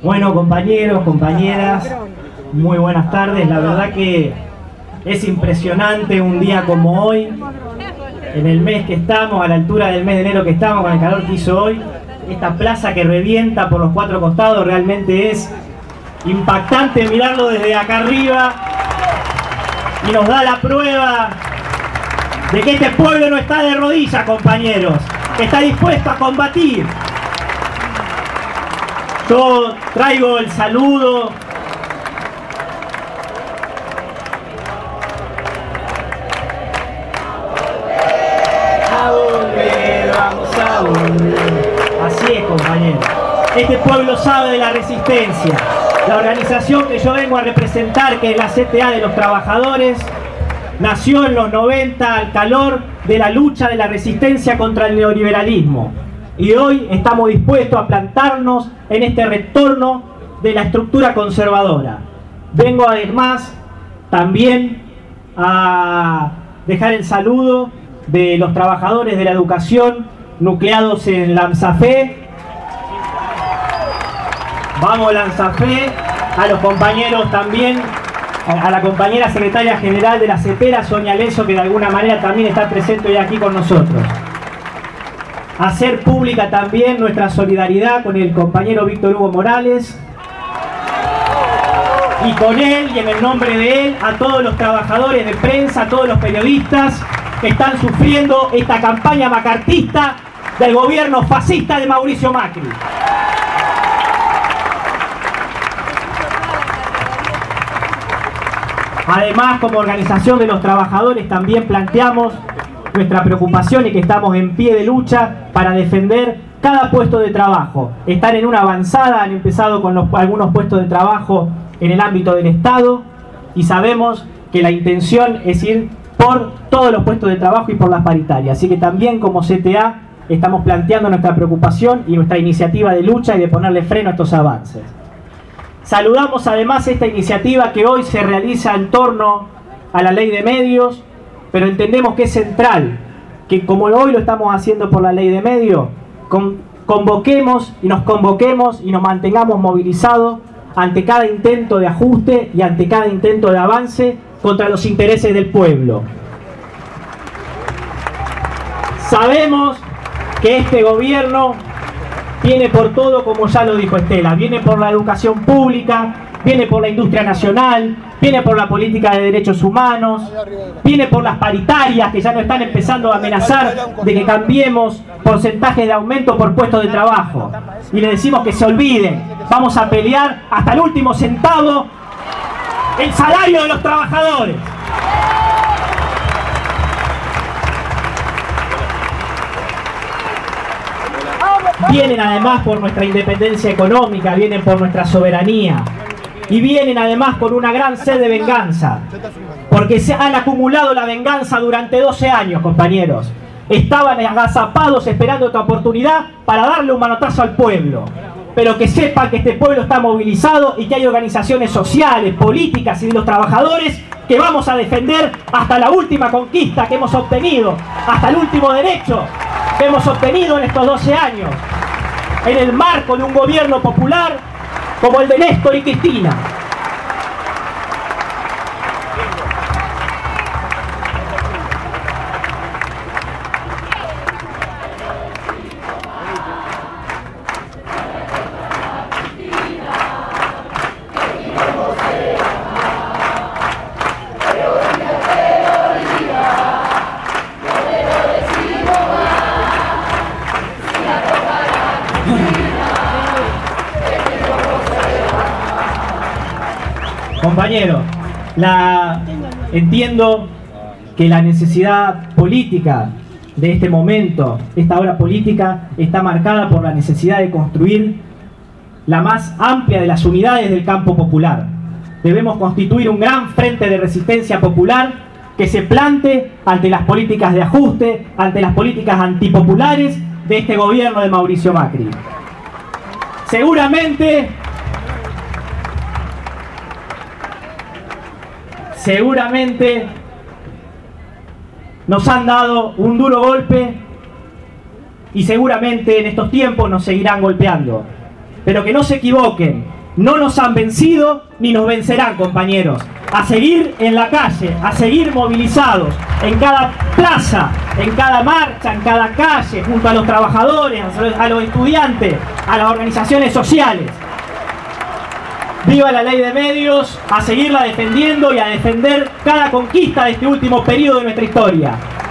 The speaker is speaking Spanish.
Bueno, compañeros, compañeras, muy buenas tardes. La verdad que es impresionante un día como hoy, en el mes que estamos, a la altura del mes de enero que estamos, con el calor que hizo hoy. Esta plaza que revienta por los cuatro costados, realmente es impactante mirarlo desde acá arriba y nos da la prueba de que este pueblo no está de rodillas, compañeros, que está dispuesto a combatir. Yo traigo el saludo a volver, vamos a volver. Así es, compañeros. Este pueblo sabe de la resistencia. La organización que yo vengo a representar, que es la CTA de los trabajadores, nació en los 90 al calor de la lucha de la resistencia contra el neoliberalismo. Y hoy estamos dispuestos a plantarnos en este retorno de la estructura conservadora. Vengo además también a dejar el saludo de los trabajadores de la educación nucleados en Lanzafe. Vamos Lanzafe, a los compañeros también, a la compañera secretaria general de la CEPERA, Sonia Leso, que de alguna manera también está presente hoy aquí con nosotros. Hacer pública también nuestra solidaridad con el compañero Víctor Hugo Morales y con él, y en el nombre de él, a todos los trabajadores de prensa, a todos los periodistas que están sufriendo esta campaña macartista del gobierno fascista de Mauricio Macri. Además, como organización de los trabajadores, también planteamos nuestra preocupación y que estamos en pie de lucha para defender cada puesto de trabajo. Están en una avanzada, han empezado con algunos puestos de trabajo en el ámbito del Estado y sabemos que la intención es ir por todos los puestos de trabajo y por las paritarias. Así que también como CTA estamos planteando nuestra preocupación y nuestra iniciativa de lucha y de ponerle freno a estos avances. Saludamos además esta iniciativa que hoy se realiza en torno a la ley de medios, pero entendemos que es central, que como hoy lo estamos haciendo por la ley de medios, convoquemos y nos mantengamos movilizados ante cada intento de ajuste y ante cada intento de avance contra los intereses del pueblo. Sabemos que este gobierno viene por todo, como ya lo dijo Estela, viene por la educación pública, viene por la industria nacional, viene por la política de derechos humanos, viene por las paritarias que ya nos están empezando a amenazar de que cambiemos porcentajes de aumento por puestos de trabajo. Y le decimos que se olviden, vamos a pelear hasta el último centavo el salario de los trabajadores. Vienen además por nuestra independencia económica, vienen por nuestra soberanía y vienen además con una gran sed de venganza, porque se han acumulado la venganza durante 12 años, compañeros. Estaban agazapados esperando otra oportunidad para darle un manotazo al pueblo, pero que sepan que este pueblo está movilizado y que hay organizaciones sociales, políticas y de los trabajadores que vamos a defender hasta la última conquista que hemos obtenido, hasta el último derecho que hemos obtenido en estos 12 años, en el marco de un gobierno popular como el de Néstor y Cristina. Compañeros, entiendo que la necesidad política de este momento, esta hora política, está marcada por la necesidad de construir la más amplia de las unidades del campo popular. Debemos constituir un gran frente de resistencia popular que se plante ante las políticas de ajuste, ante las políticas antipopulares de este gobierno de Mauricio Macri. Seguramente nos han dado un duro golpe y seguramente en estos tiempos nos seguirán golpeando. Pero que no se equivoquen, No nos han vencido ni nos vencerán, compañeros. A seguir en la calle, a seguir movilizados, en cada plaza, en cada marcha, en cada calle, junto a los trabajadores, a los estudiantes, a las organizaciones sociales. Viva la ley de medios, a seguirla defendiendo y a defender cada conquista de este último periodo de nuestra historia.